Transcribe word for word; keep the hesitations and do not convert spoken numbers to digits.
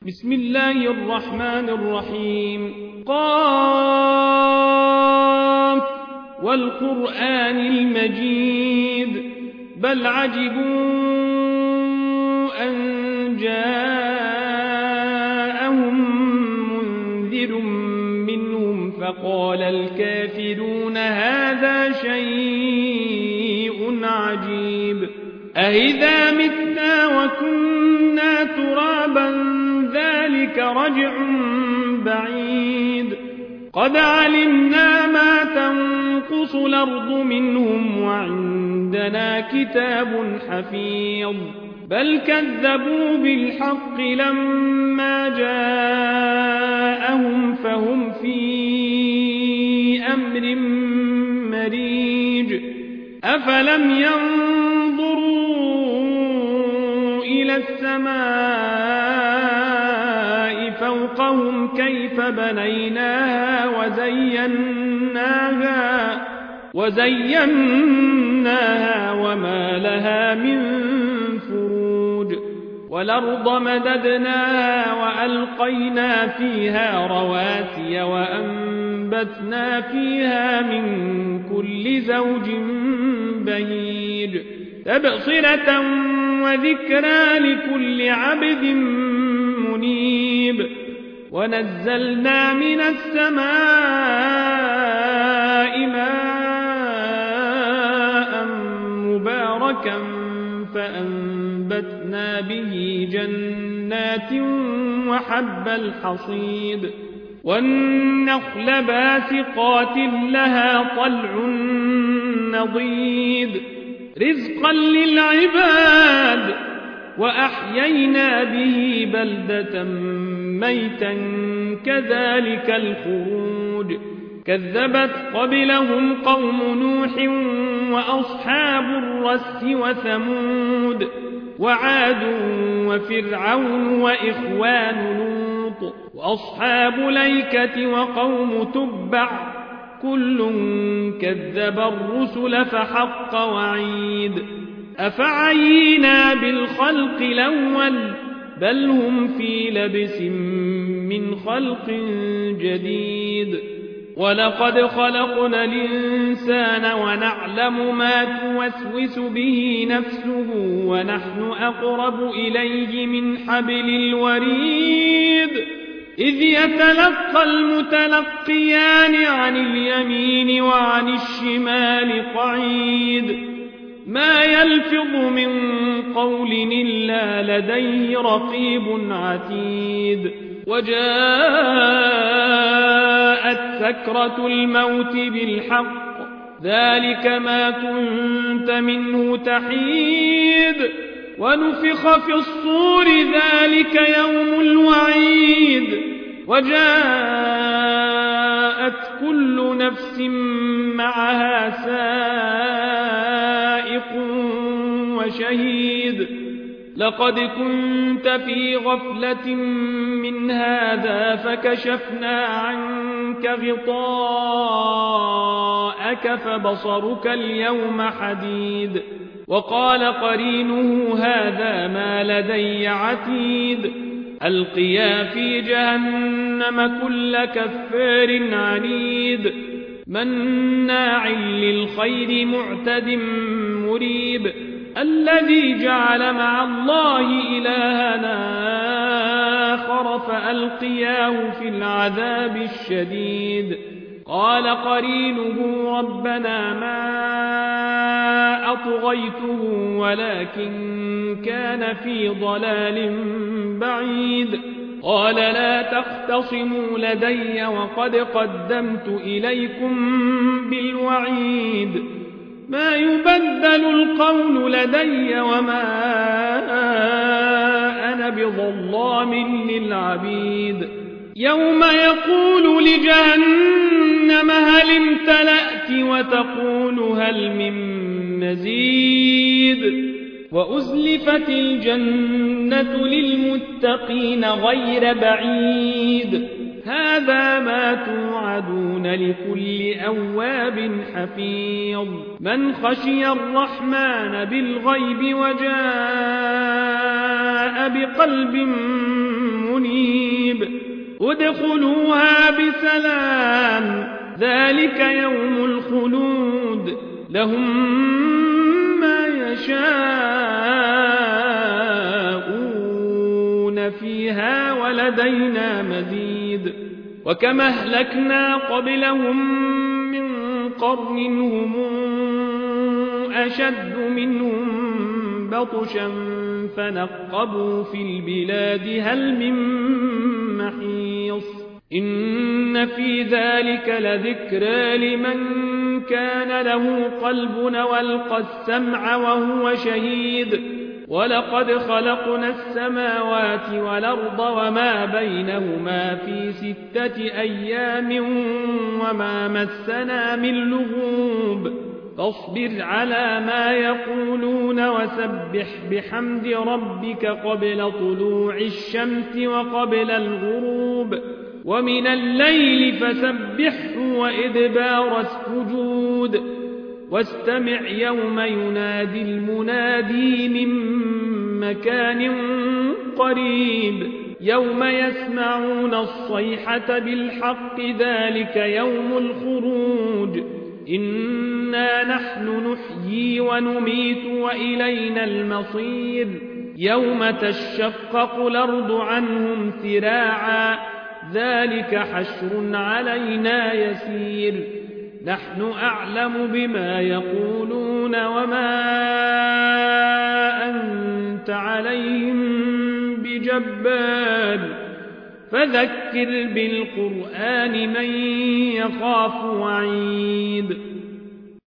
بسم الله الرحمن الرحيم. قاف والقرآن المجيد بل عجبوا أن جاءهم منذر منهم فقال الكافرون هذا شيء عجيب أإذا متنا وكنا ترابا ذلك رجع بعيد قد علمنا ما تنقص الأرض منهم وعندنا كتاب حفيظ بل كذبوا بالحق لما جاءهم فهم في أمر مريج أفلم ينظروا إلى السماء فوقهم كيف بنيناها وزيناها, وزيناها وما لها من فروج والأرض مددناها وألقينا فيها رواسي وأنبتنا فيها من كل زوج بهيج تبصرة وذكرى لكل عبد منيب ونزلنا من السماء ماء مباركا فأنبتنا به جنات وحب الحصيد والنخل باسقات لها طلع نضيد رزقا للعباد وأحيينا به بلدة ميتا كذلك الخروج كذبت قبلهم قوم نوح وأصحاب الرس وثمود وعاد وفرعون وإخوان لوط وأصحاب الأيكة وقوم تبع كل كذب الرسل فحق وعيد أفعينا بالخلق الأول بل هم في لبس من خلق جديد ولقد خلقنا الإنسان ونعلم ما توسوس به نفسه ونحن أقرب إليه من حبل الوريد إذ يتلقى المتلقيان عن اليمين وعن الشمال قعيد ما يلفظ من قول إلا لديه رقيب عتيد وجاءت سكرة الموت بالحق ذلك ما كنت منه تحيد ونفخ في الصور ذلك يوم الوعيد وجاءت كل نفس معها سائق وشهيد لقد كنت في غفلة من هذا فكشفنا عنك غطاءك فبصرك اليوم حديد وقال قرينه هذا ما لدي عتيد ألقيا في جهنم كل كفار عنيد مناع للخير معتد مريب الذي جعل مع الله إلهنا آخر فألقياه في العذاب الشديد قال قرينه ربنا ما أطغيته ولكن كان في ضلال بعيد قال لا تختصموا لدي وقد قدمت إليكم بالوعيد ما يبدل القول لدي وما أنا بظلام للعبيد يوم يقول لجهنم هل امتلأت وتقول هل من مزيد وأزلفت الجنة للمتقين غير بعيد هذا ما توعدون لكل أواب حفيظ من خشي الرحمن بالغيب وجاء بقلب منيب ادخلوها بسلام ذلك يوم الخلود لهم ما يشاءون فيها ولدينا مزيد وكما أهلكنا قبلهم من قرن هم أشد منهم بطشا فنقبوا في البلاد هل من محيص إن في ذلك لذكرى لمن كان له قلب والقى السمع وهو شهيد ولقد خلقنا السماوات والأرض وما بينهما في ستة أيام وما مسنا من لغوب فاصبر على ما يقولون وسبح بحمد ربك قبل طلوع الشمس وقبل الغروب ومن الليل فسبحه وإدبار السجود واستمع يوم ينادي المنادي من مكان قريب يوم يسمعون الصيحة بالحق ذلك يوم الخروج إنا نحن نحيي ونميت وإلينا المصير يوم تشقق الأرض عنهم سراعا ذلك حشر علينا يسير نحن أعلم بما يقولون وما أنت عليهم بجبار فذكر بالقرآن من يخاف وعيد